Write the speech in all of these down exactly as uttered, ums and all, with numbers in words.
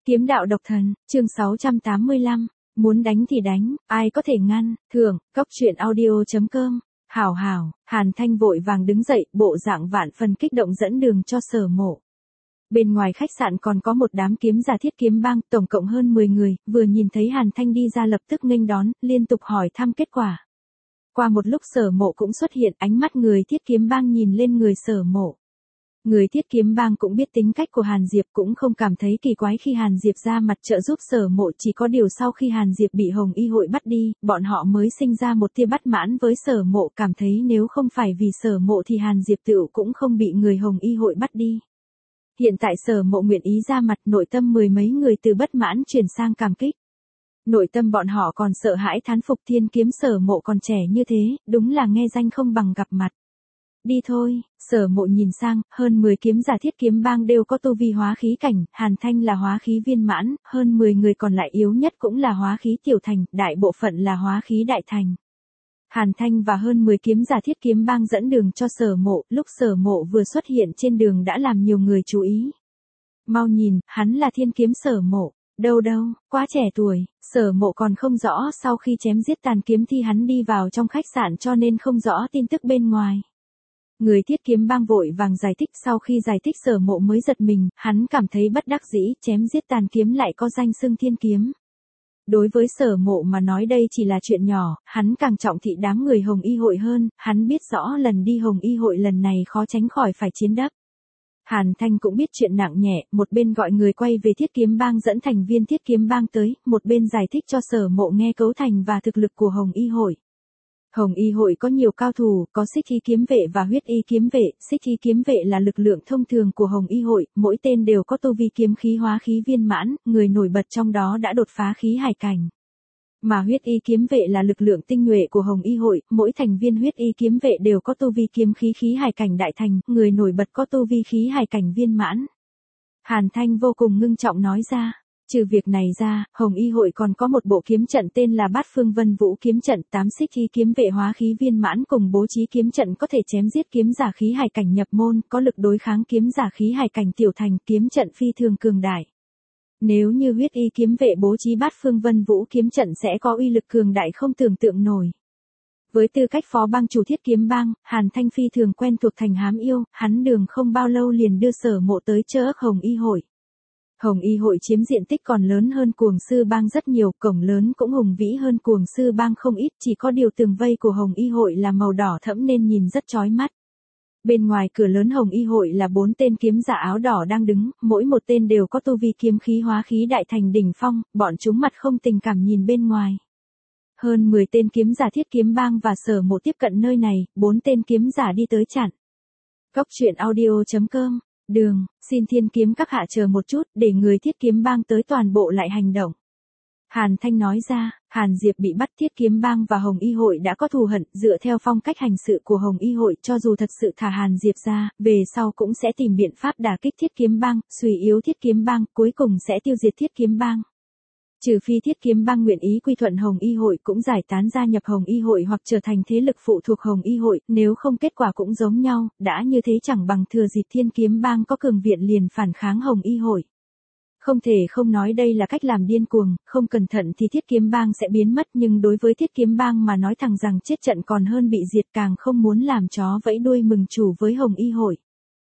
Kiếm đạo độc thần, chương sáu trăm tám mươi lăm, muốn đánh thì đánh, ai có thể ngăn, thưởng, cốc truyện audio.com, hảo hảo, Hàn Thanh vội vàng đứng dậy, bộ dạng vạn phần kích động dẫn đường cho Sở Mộ. Bên ngoài khách sạn còn có một đám kiếm giả Thiết Kiếm Bang, tổng cộng hơn mười người, vừa nhìn thấy Hàn Thanh đi ra lập tức nghênh đón, liên tục hỏi thăm kết quả. Qua một lúc Sở Mộ cũng xuất hiện, ánh mắt người Thiết Kiếm Bang nhìn lên người Sở Mộ. Người Thiết Kiếm Bang cũng biết tính cách của Hàn Diệp, cũng không cảm thấy kỳ quái khi Hàn Diệp ra mặt trợ giúp Sở Mộ, chỉ có điều sau khi Hàn Diệp bị Hồng Y hội bắt đi, bọn họ mới sinh ra một tia bất mãn với Sở Mộ, cảm thấy nếu không phải vì Sở Mộ thì Hàn Diệp tựu cũng không bị người Hồng Y hội bắt đi. Hiện tại Sở Mộ nguyện ý ra mặt, nội tâm mười mấy người từ bất mãn chuyển sang cảm kích. Nội tâm bọn họ còn sợ hãi thán phục thiên kiếm Sở Mộ còn trẻ như thế, đúng là nghe danh không bằng gặp mặt. Đi thôi, Sở Mộ nhìn sang, hơn mười kiếm giả Thiết Kiếm Bang đều có tu vi hóa khí cảnh, Hàn Thanh là hóa khí viên mãn, hơn mười người còn lại yếu nhất cũng là hóa khí tiểu thành, đại bộ phận là hóa khí đại thành. Hàn Thanh và hơn mười kiếm giả Thiết Kiếm Bang dẫn đường cho Sở Mộ, lúc Sở Mộ vừa xuất hiện trên đường đã làm nhiều người chú ý. Mau nhìn, hắn là thiên kiếm Sở Mộ. Đâu đâu, quá trẻ tuổi, Sở Mộ còn không rõ sau khi chém giết tàn kiếm thì hắn đi vào trong khách sạn cho nên không rõ tin tức bên ngoài. Người Thiết Kiếm Bang vội vàng giải thích, sau khi giải thích Sở Mộ mới giật mình, hắn cảm thấy bất đắc dĩ, chém giết tàn kiếm lại có danh xưng thiên kiếm. Đối với Sở Mộ mà nói đây chỉ là chuyện nhỏ, hắn càng trọng thị đám người Hồng Y hội hơn, hắn biết rõ lần đi Hồng Y hội lần này khó tránh khỏi phải chiến đắp. Hàn Thanh cũng biết chuyện nặng nhẹ, một bên gọi người quay về Thiết Kiếm Bang dẫn thành viên Thiết Kiếm Bang tới, một bên giải thích cho Sở Mộ nghe cấu thành và thực lực của Hồng Y hội. Hồng Y hội có nhiều cao thủ, có Xích Y kiếm vệ và Huyết Y kiếm vệ, Xích Y kiếm vệ là lực lượng thông thường của Hồng Y hội, mỗi tên đều có tu vi kiếm khí hóa khí viên mãn, người nổi bật trong đó đã đột phá khí hải cảnh. Mà Huyết Y kiếm vệ là lực lượng tinh nhuệ của Hồng Y hội, mỗi thành viên Huyết Y kiếm vệ đều có tu vi kiếm khí khí hải cảnh đại thành, người nổi bật có tu vi khí hải cảnh viên mãn. Hàn Thanh vô cùng ngưng trọng nói ra. Trừ việc này ra, Hồng Y hội còn có một bộ kiếm trận tên là Bát Phương Vân Vũ kiếm trận, tám Xích Y kiếm vệ hóa khí viên mãn cùng bố trí kiếm trận có thể chém giết kiếm giả khí hải cảnh nhập môn, có lực đối kháng kiếm giả khí hải cảnh tiểu thành, kiếm trận phi thường cường đại. Nếu như Huyết Y kiếm vệ bố trí Bát Phương Vân Vũ kiếm trận sẽ có uy lực cường đại không tưởng tượng nổi. Với tư cách phó bang chủ Thiết Kiếm Bang, Hàn Thanh phi thường quen thuộc thành hám yêu, hắn đường không bao lâu liền đưa Sở Mộ tới chợ Hồng Y hội. Hồng Y hội chiếm diện tích còn lớn hơn Cuồng Sư Bang rất nhiều, cổng lớn cũng hùng vĩ hơn Cuồng Sư Bang không ít, chỉ có điều tường vây của Hồng Y hội là màu đỏ thẫm nên nhìn rất chói mắt. Bên ngoài cửa lớn Hồng Y hội là bốn tên kiếm giả áo đỏ đang đứng, mỗi một tên đều có tu vi kiếm khí hóa khí đại thành đỉnh phong, bọn chúng mặt không tình cảm nhìn bên ngoài. Hơn mười tên kiếm giả Thiết Kiếm Bang và Sở Mộ tiếp cận nơi này, bốn tên kiếm giả đi tới chặn. Cốc truyện audio.com, đường, xin thiên kiếm các hạ chờ một chút, để người Thiết Kiếm Bang tới toàn bộ lại hành động. Hàn Thanh nói ra, Hàn Diệp bị bắt, Thiết Kiếm Bang và Hồng Y hội đã có thù hận, dựa theo phong cách hành sự của Hồng Y hội, cho dù thật sự thả Hàn Diệp ra, về sau cũng sẽ tìm biện pháp đả kích Thiết Kiếm Bang, suy yếu Thiết Kiếm Bang, cuối cùng sẽ tiêu diệt Thiết Kiếm Bang. Trừ phi Thiết Kiếm Bang nguyện ý quy thuận Hồng Y hội cũng giải tán gia nhập Hồng Y hội hoặc trở thành thế lực phụ thuộc Hồng Y hội, nếu không kết quả cũng giống nhau, đã như thế chẳng bằng thừa dịp Thiên Kiếm Bang có cường viện liền phản kháng Hồng Y hội. Không thể không nói đây là cách làm điên cuồng, không cẩn thận thì Thiết Kiếm Bang sẽ biến mất, nhưng đối với Thiết Kiếm Bang mà nói thẳng rằng chết trận còn hơn bị diệt, càng không muốn làm chó vẫy đuôi mừng chủ với Hồng Y hội.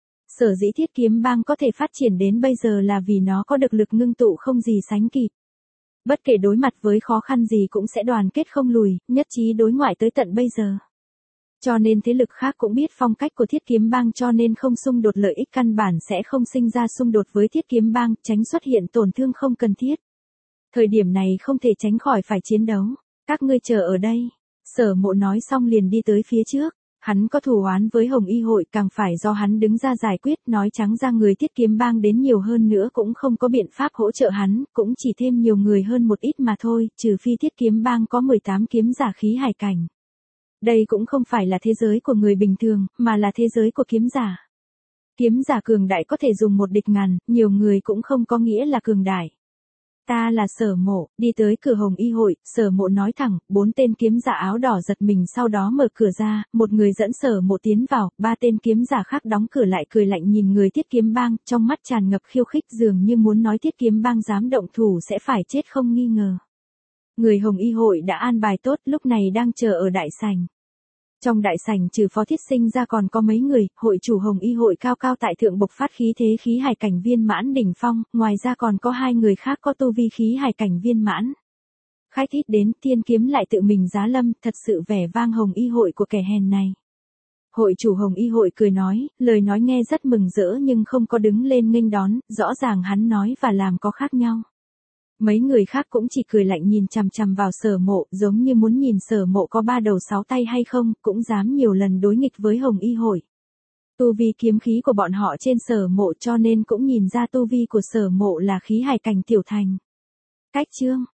Sở dĩ Thiết Kiếm Bang có thể phát triển đến bây giờ là vì nó có được lực ngưng tụ không gì sánh kịp. Bất kể đối mặt với khó khăn gì cũng sẽ đoàn kết không lùi, nhất trí đối ngoại tới tận bây giờ. Cho nên thế lực khác cũng biết phong cách của Thiết Kiếm Bang cho nên không xung đột lợi ích, căn bản sẽ không sinh ra xung đột với Thiết Kiếm Bang, tránh xuất hiện tổn thương không cần thiết. Thời điểm này không thể tránh khỏi phải chiến đấu. Các ngươi chờ ở đây. Sở Mộ nói xong liền đi tới phía trước. Hắn có thù oán với Hồng Y hội, càng phải do hắn đứng ra giải quyết, nói trắng ra người Thiết Kiếm Bang đến nhiều hơn nữa cũng không có biện pháp hỗ trợ hắn, cũng chỉ thêm nhiều người hơn một ít mà thôi, trừ phi Thiết Kiếm Bang có mười tám kiếm giả khí hải cảnh. Đây cũng không phải là thế giới của người bình thường, mà là thế giới của kiếm giả. Kiếm giả cường đại có thể dùng một địch ngàn, nhiều người cũng không có nghĩa là cường đại. Ta là Sở Mộ, đi tới cửa Hồng Y hội, Sở Mộ nói thẳng, bốn tên kiếm giả áo đỏ giật mình sau đó mở cửa ra, một người dẫn Sở Mộ tiến vào, ba tên kiếm giả khác đóng cửa lại cười lạnh nhìn người Thiết Kiếm Bang, trong mắt tràn ngập khiêu khích dường như muốn nói Thiết Kiếm Bang dám động thủ sẽ phải chết không nghi ngờ. Người Hồng Y hội đã an bài tốt lúc này đang chờ ở đại sảnh. Trong đại sảnh trừ Phó Thiết Sinh ra còn có mấy người, hội chủ Hồng Y hội cao cao tại thượng bộc phát khí thế khí hải cảnh viên mãn đỉnh phong, ngoài ra còn có hai người khác có tu vi khí hải cảnh viên mãn. Khách ít đến, Thiên Kiếm lại tự mình giá lâm, thật sự vẻ vang Hồng Y hội của kẻ hèn này. Hội chủ Hồng Y hội cười nói, lời nói nghe rất mừng rỡ nhưng không có đứng lên nghênh đón, rõ ràng hắn nói và làm có khác nhau. Mấy người khác cũng chỉ cười lạnh nhìn chằm chằm vào Sở Mộ, giống như muốn nhìn Sở Mộ có ba đầu sáu tay hay không, cũng dám nhiều lần đối nghịch với Hồng Y hội. Tu vi kiếm khí của bọn họ trên Sở Mộ cho nên cũng nhìn ra tu vi của Sở Mộ là khí hải cảnh tiểu thành. Cách chương